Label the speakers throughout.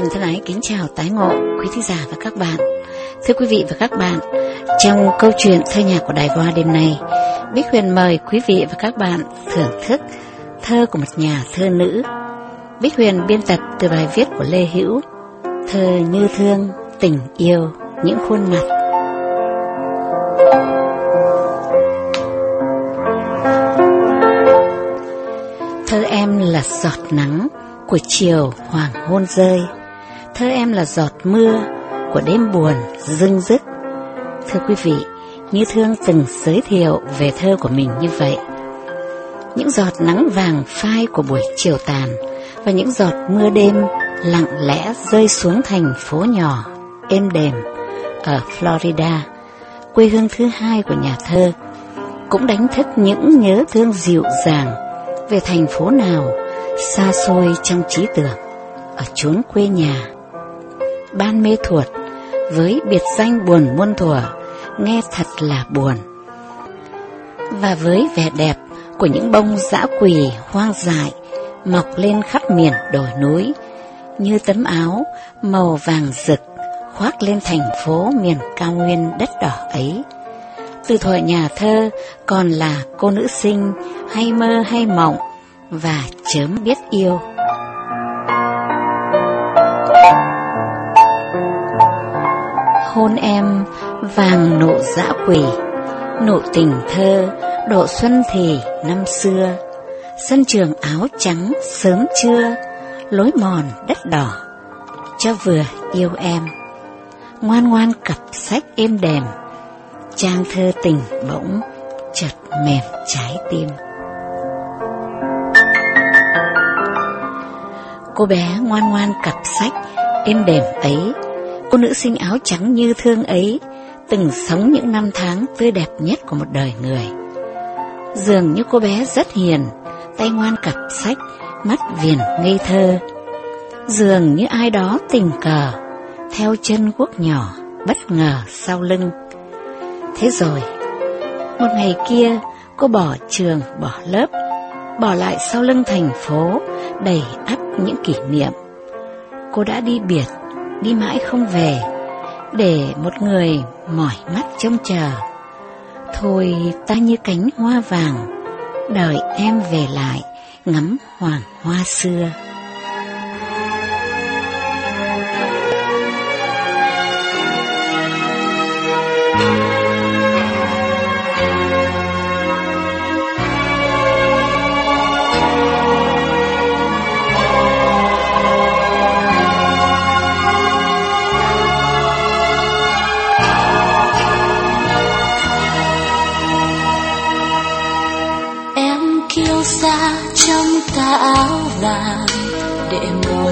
Speaker 1: Huyền thân ái kính chào tái ngộ quý thính giả và các bạn. Thưa quý vị và các bạn, trong câu chuyện thơ nhạc của Đài Voa đêm nay, Bích Huyền mời quý vị và các bạn thưởng thức thơ của một nhà thơ nữ. Bích Huyền biên tập từ bài viết của Lê Hữu, thơ Như Thương, Tình Yêu, Những Khuôn Mặt. Thơ em là giọt nắng của chiều hoàng hôn rơi, thơ em là giọt mưa của đêm buồn dưng dứt. Thưa quý vị, Như Thương từng giới thiệu về thơ của mình như vậy: những giọt nắng vàng phai của buổi chiều tàn và những giọt mưa đêm lặng lẽ rơi xuống thành phố nhỏ êm đềm ở Florida, quê hương thứ hai của nhà thơ, cũng đánh thức những nhớ thương dịu dàng về thành phố nào xa xôi trong trí tưởng ở chốn quê nhà. Ban mê thuột với biệt danh buồn muôn thuở nghe thật là buồn, và với vẻ đẹp của những bông dã quỳ hoang dại mọc lên khắp miền đồi núi, như tấm áo màu vàng rực khoác lên thành phố miền cao nguyên đất đỏ ấy. Từ thuở nhà thơ còn là cô nữ sinh hay mơ hay mộng và chớm biết yêu. Hôn em vàng nộ dã quỷ, nộ tình thơ độ xuân thì năm xưa. Sân trường áo trắng sớm trưa, lối mòn đất đỏ cho vừa yêu em. Ngoan ngoan cặp sách êm đềm, trang thơ tình bỗng chợt mềm trái tim. Cô bé ngoan ngoan cặp sách êm đềm ấy, cô nữ sinh áo trắng Như Thương ấy, từng sống những năm tháng tươi đẹp nhất của một đời người. Dường như cô bé rất hiền, tay ngoan cặp sách, mắt viền ngây thơ. Dường như ai đó tình cờ theo chân guốc nhỏ bất ngờ sau lưng. Thế rồi một ngày kia, cô bỏ trường bỏ lớp, bỏ lại sau lưng thành phố đầy ắp những kỷ niệm. Cô đã đi biệt, đi mãi không về, để một người mỏi mắt trông chờ. Thôi ta như cánh hoa vàng, đợi em về lại ngắm hoàng hoa xưa.
Speaker 2: Trong tà áo vàng để mùa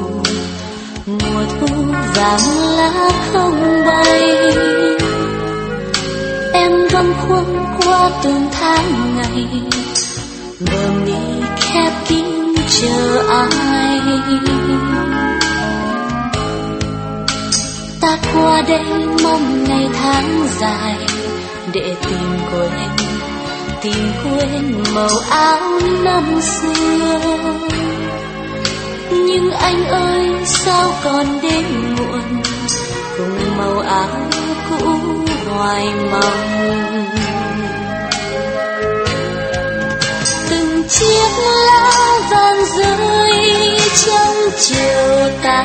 Speaker 2: thu vàng lá không bay. Em gấm khuôn qua từng tháng ngày, bờ mi khép kín chờ ai. Ta qua đây mong ngày tháng dài để tìm quên màu áo năm xưa. Nhưng anh ơi sao còn đến muộn, cùng màu áo cũ hoài mong. Từng chiếc lá vàng rơi trong chiều tàn,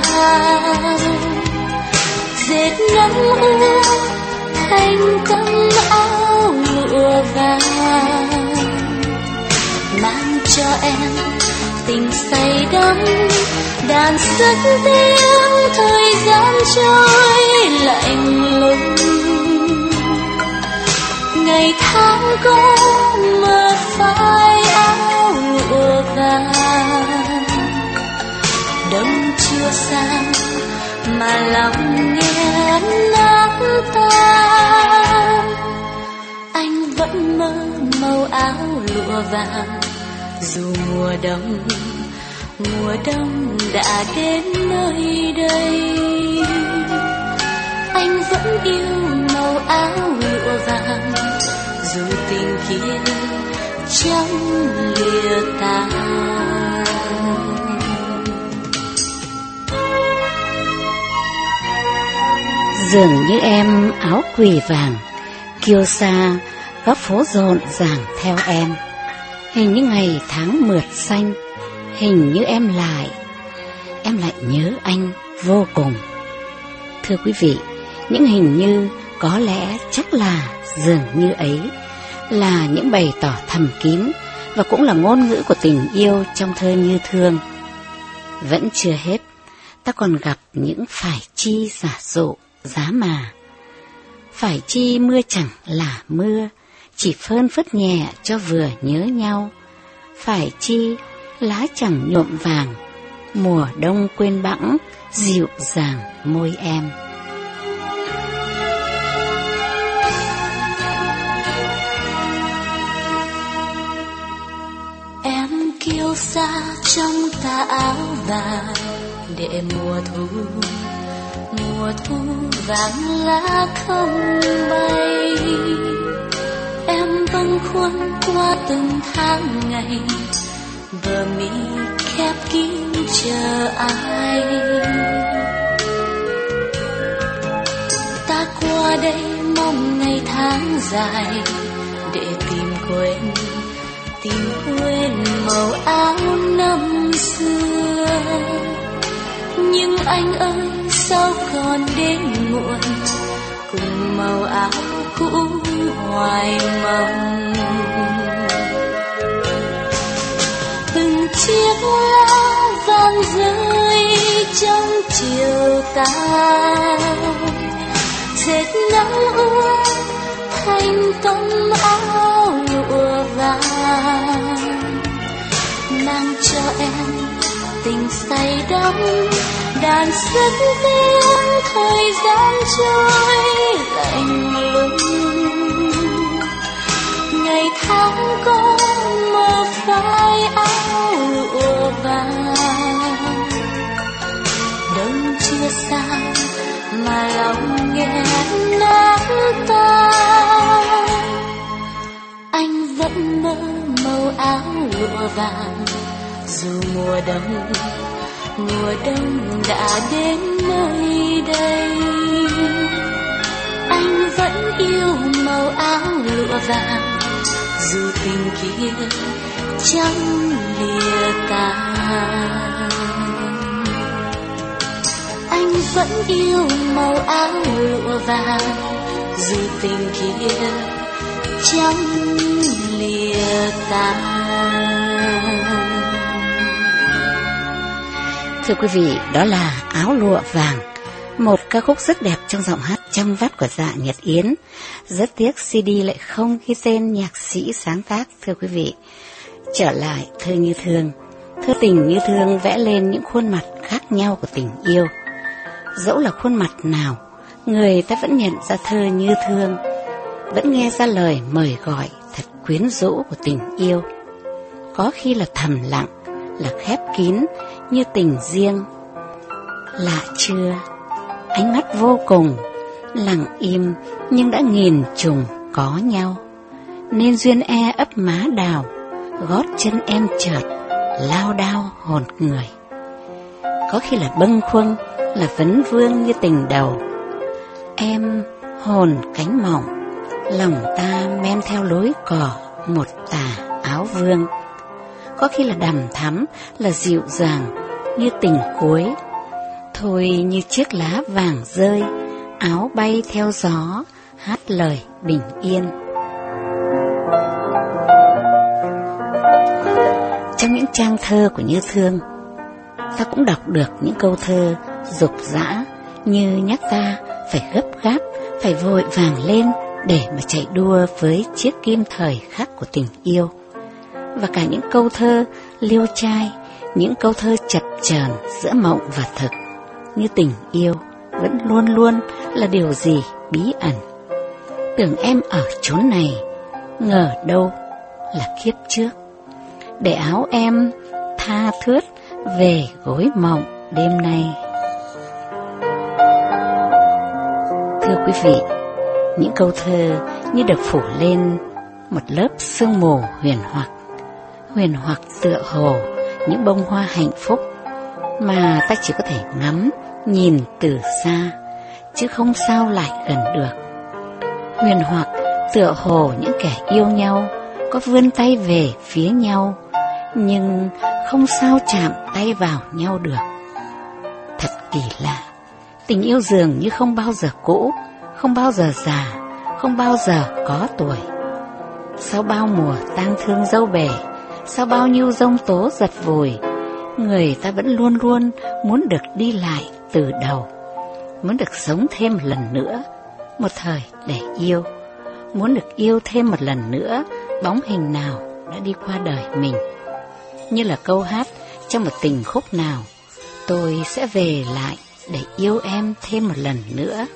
Speaker 2: dệt ngắm ước thành tấm áo lụa vàng, mang cho em tình say đắm đàn sức tiếng thời gian trôi lạnh lùng. Ngày tháng có mơ phai áo lụa vàng, đông chưa sang mà lòng nghe nát tan. Anh vẫn mơ màu áo lụa vàng, dù mùa đông đã đến nơi đây. Anh vẫn yêu màu áo lụa vàng, dù tình kia chẳng lìa tàn.
Speaker 1: Dường như em áo quỳ vàng, kiêu sa, góc phố rộn ràng theo em. Hình như ngày tháng mượt xanh, hình như em lại nhớ anh vô cùng. Thưa quý vị, những hình như có lẽ chắc là dường như ấy là những bày tỏ thầm kín và cũng là ngôn ngữ của tình yêu trong thơ Như Thương. Vẫn chưa hết, ta còn gặp những phải chi giả dụ, giá mà. Phải chi mưa chẳng là mưa, chỉ phơn phất nhẹ cho vừa nhớ nhau. Phải chi lá chẳng nhuộm vàng, mùa đông quên bẵng, dịu dàng môi em.
Speaker 2: Em kiêu sa trong tà áo vàng để mùa thu vàng lá không bay. Em bâng khuâng qua từng tháng ngày, bờ mi khép kín chờ ai. Ta qua đây mong ngày tháng dài để tìm quên màu áo năm xưa. Nhưng anh ơi sao còn đến muộn, cùng màu áo cũ hoài mong. Từng chiếc lá vàng rơi trong chiều tà, dệt nắng ướt thành tấm áo lụa vàng. Mang cho em tình say đắm, đàn sức tiếng thời gian trôi lạnh lùng. Ngày tháng có mơ phai áo lụa vàng, đông chưa sang mà lòng nghẹn nát tan. Anh vẫn mơ màu áo lụa vàng, dù mùa đông đã đến nơi đây. Anh vẫn yêu màu áo lụa vàng, dù tình kia chẳng lìa tàn. Anh vẫn yêu màu áo lụa vàng, dù tình kia chẳng lìa tàn.
Speaker 1: Thưa quý vị, đó là Áo Lụa Vàng, một ca khúc rất đẹp trong giọng hát trong vắt của Dạ Nhật Yến. Rất tiếc CD lại không ghi tên nhạc sĩ sáng tác. Thưa quý vị, trở lại thơ Như Thương. Thơ tình Như Thương vẽ lên những khuôn mặt khác nhau của tình yêu. Dẫu là khuôn mặt nào, người ta vẫn nhận ra thơ Như Thương, vẫn nghe ra lời mời gọi thật quyến rũ của tình yêu. Có khi là thầm lặng, là khép kín như tình riêng. Lạ chưa, ánh mắt vô cùng, lặng im nhưng đã nghìn trùng có nhau. Nên duyên e ấp má đào, gót chân em chợt lao đao hồn người. Có khi là bâng khuâng, là vấn vương như tình đầu. Em hồn cánh mỏng, lòng ta men theo lối cỏ một tà áo vương. Có khi là đằm thắm, là dịu dàng như tình cuối. Thôi như chiếc lá vàng rơi, áo bay theo gió, hát lời bình yên. Trong những trang thơ của Như Thương, ta cũng đọc được những câu thơ dục dã như nhắc ta phải gấp gáp, phải vội vàng lên để mà chạy đua với chiếc kim thời khắc của tình yêu. Và cả những câu thơ liêu trai, những câu thơ chập chờn giữa mộng và thực, như tình yêu vẫn luôn luôn là điều gì bí ẩn. Tưởng em ở chốn này, ngờ đâu là kiếp trước. Để áo em tha thướt về gối mộng đêm nay. Thưa quý vị, những câu thơ như được phủ lên một lớp sương mù huyền hoặc tựa hồ những bông hoa hạnh phúc mà ta chỉ có thể ngắm, nhìn từ xa, chứ không sao lại gần được. Huyền hoặc tựa hồ những kẻ yêu nhau có vươn tay về phía nhau, nhưng không sao chạm tay vào nhau được. Thật kỳ lạ, tình yêu dường như không bao giờ cũ, không bao giờ già, không bao giờ có tuổi. Sau bao mùa tang thương dâu bể, sau bao nhiêu giông tố giật vùi, người ta vẫn luôn luôn muốn được đi lại từ đầu, muốn được sống thêm một lần nữa, một thời để yêu, muốn được yêu thêm một lần nữa bóng hình nào đã đi qua đời mình. Như là câu hát trong một tình khúc nào, tôi sẽ về lại để yêu em thêm một lần nữa.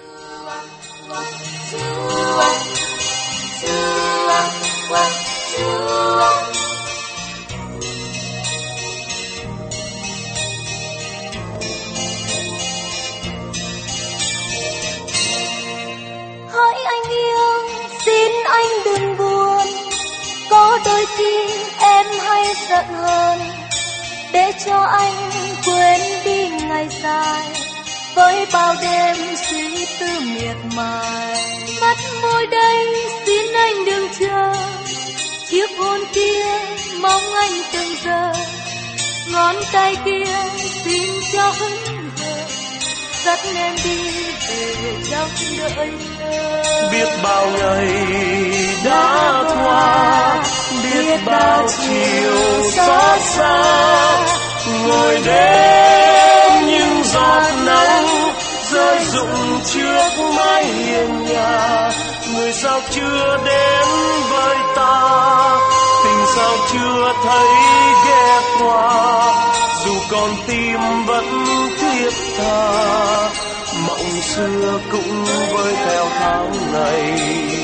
Speaker 2: Hỡi anh yêu, xin anh đừng buồn, có đôi khi em hay giận hơn, để cho anh quên đi ngày dài với bao đêm suy tư miệt mài. Mắt môi đây xin anh đừng chờ, chiếc hôn kia mong anh từng giờ, ngón tay kia xin cho hững hờ, dắt em đi về trong đợi chờ.
Speaker 3: Biết bao ngày đã qua, biết bao chiều xót xa, ngồi đêm những giọt nắng rơi rụng trước mái hiên nhà. Người sao chưa đến với ta, tình sao chưa thấy ghé qua, dù con tim vẫn thiết tha, mộng xưa cũng với theo tháng ngày.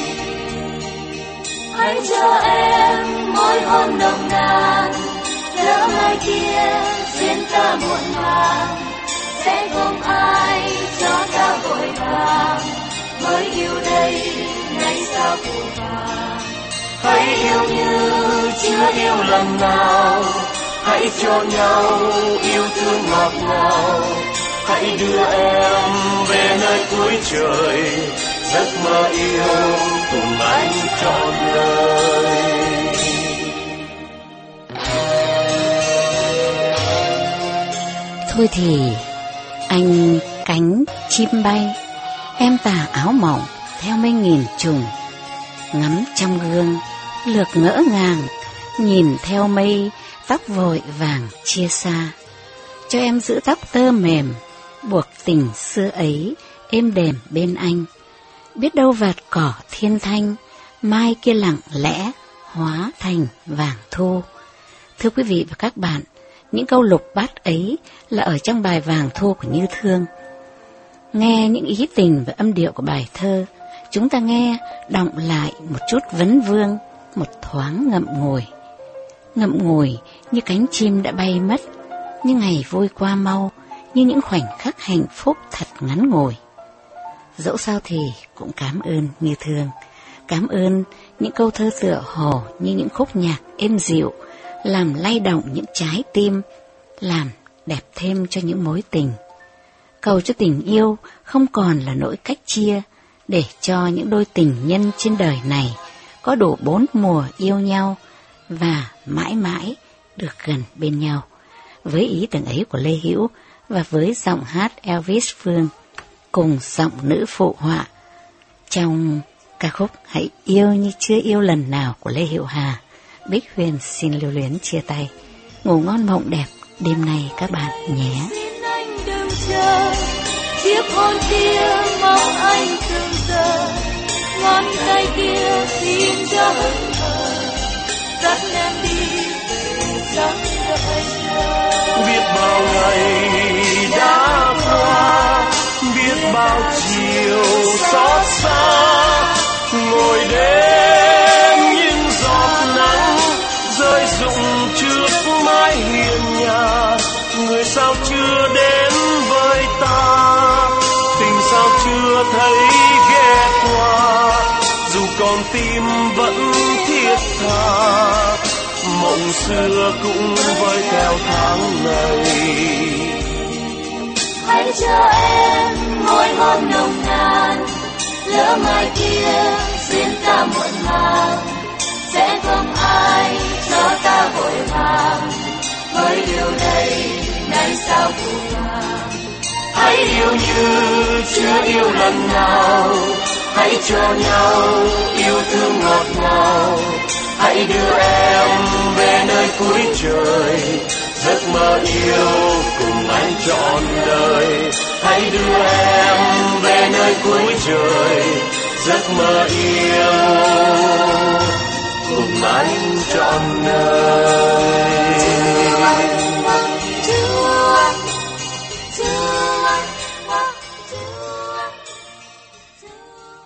Speaker 2: Hãy cho em môi hôn nồng nàn, lỡ mai kia duyên ta muộn màng, sẽ không ai cho ta vội vàng, mới yêu đây ngày sao phù vàng. Hãy yêu như chưa yêu lần nào, hãy cho nhau yêu thương ngọt ngào.
Speaker 3: Hãy đưa em về nơi cuối trời, giấc mơ yêu cùng anh trọn đời.
Speaker 1: Thôi thì anh cánh chim bay, em tà áo mỏng theo mây nghìn trùng, ngắm trong gương lược ngỡ ngàng, nhìn theo mây tóc vội vàng chia xa. Cho em giữ tóc tơ mềm, buộc tình xưa ấy êm đềm bên anh. Biết đâu vạt cỏ thiên thanh, mai kia lặng lẽ hóa thành vàng thu. Thưa quý vị và các bạn, những câu lục bát ấy là ở trong bài Vàng Thu của Như Thương. Nghe những ý tình và âm điệu của bài thơ, chúng ta nghe đọng lại một chút vấn vương, một thoáng ngậm ngùi. Ngậm ngùi như cánh chim đã bay mất, như ngày vội qua mau, như những khoảnh khắc hạnh phúc thật ngắn ngủi. Dẫu sao thì cũng cảm ơn Như Thương, cảm ơn những câu thơ tựa hồ như những khúc nhạc êm dịu, làm lay động những trái tim, làm đẹp thêm cho những mối tình. Cầu cho tình yêu không còn là nỗi cách chia, để cho những đôi tình nhân trên đời này có đủ 4 mùa yêu nhau và mãi mãi được gần bên nhau. Với ý tưởng ấy của Lê Hữu và với giọng hát Elvis Phương cùng giọng nữ phụ họa trong ca khúc Hãy Yêu Như Chưa Yêu Lần Nào của Lê Hiệu Hà, Bích Huyền xin lưu luyến chia tay. Ngủ ngon mộng đẹp đêm nay các bạn nhé.
Speaker 2: Xin anh đừng chờ, chiếc hôn kia mong anh từng giờ, ngón tay kia xin cho hững hờ, dắt em đi về trong đợi chờ.
Speaker 3: Biết bao ngày đã qua, biết bao chiều xót xa, ngồi đêm những giọt nắng rơi rụng trước mái hiên nhà. Người sao chưa đến với ta, tình sao chưa thấy ghé qua, dù con tim vẫn thiết tha, mộng xưa cũng với theo tháng ngày.
Speaker 2: hãy cho em môi hôn nồng nàn. Lỡ mai kia duyên ta muộn màng, sẽ không ai cho ta vội vàng. Với điều này nay sao phụ vàng. Hãy yêu như chưa yêu lần nào, hãy cho nhau yêu thương ngọt ngào. Hãy đưa em về nơi cuối trời, giấc mơ yêu cùng anh trọn đời. Hãy đưa em về nơi cuối trời, giấc mơ yêu cùng anh trọn đời.